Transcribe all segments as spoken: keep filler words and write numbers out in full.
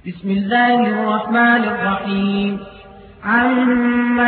بسم الله الرحمن الرحيم. عما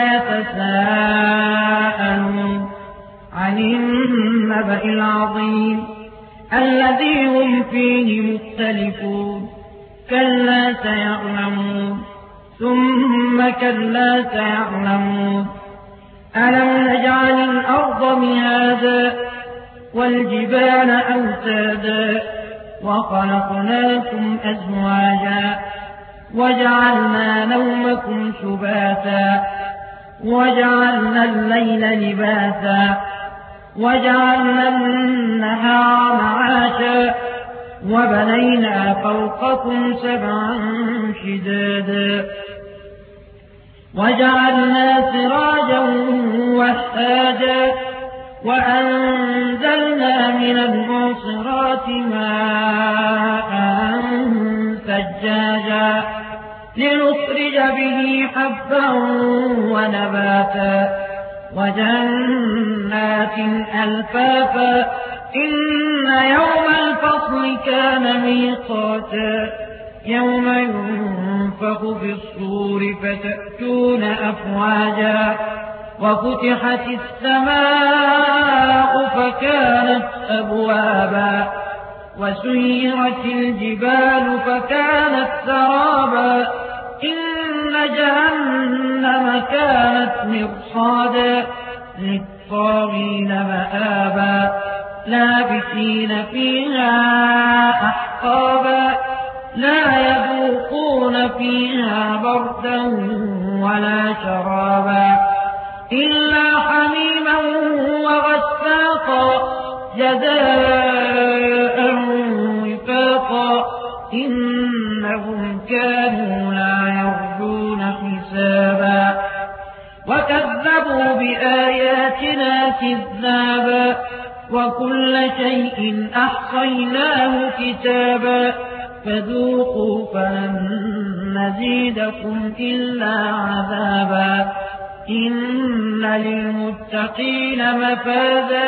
يتساءلون عن النبأ العظيم الذي هم فيه مختلفون كلا سيعلمون ثم كلا سيعلمون ألم نجعل الأرض مهادا والجبال أوتادا وخلقناكم أزواجا وجعلنا نومكم سباتا وجعلنا الليل لباسا وجعلنا النهار معاشا وبنينا فوقكم سبعا شدادا وجعلنا سراجا وهاجا وأنزلنا من المعصرات ماء ثجاجا لنخرج به حبا ونباتا وجنات ألفافا إن يوم الفصل كان ميقاتا يوم ينفخ في الصور فتأتون أفواجا وفتحت السماء فكانت أبوابا وسيرت الجبال فكانت سرابا إن جهنم كانت مرصادا للطاغين مآبا لابثين فيها أحقابا لا يذوقون فيها بردا ولا شرابا إلا حميما وغساقا جزاء وفاقا إنهم كانوا لا يرجون حسابا وكذبوا بآياتنا كذابا وكل شيء أحصيناه كتابا فذوقوا فلن نزيدكم إلا عذابا إن للمتقين مفازا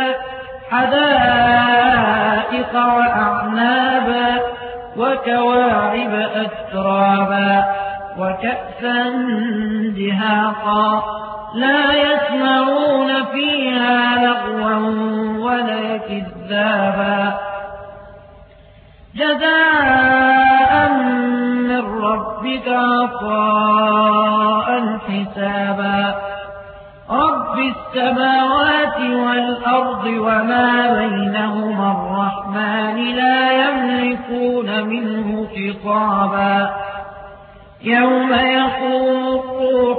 حدائق وأعنابا وكواعب أترابا وكأسا دهاقا لا يسمعون فيها لغوا ولا كذابا جزاء من ربك عطاء حسابا رب السماوات والأرض وما بينهما الرحمن لا يملكون منه خطابا يوم يقوم الروح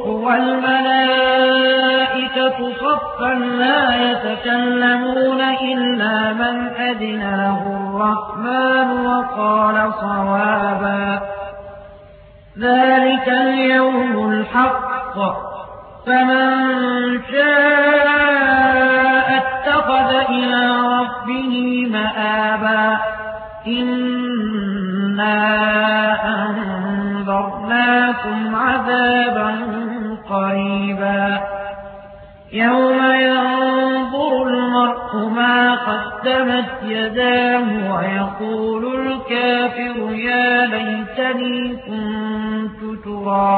والملائكة صفا لا يتكلمون إلا من أذنه الرحمن وقال صوابا ذلك اليوم الحق فمن شاء اتخذ إلى ربه مآبا إنا أنذرناكم عذابا قريبا يوم ينظر المرء ما قدمت يداه ويقول الكافر يا ليتني كنت ترابا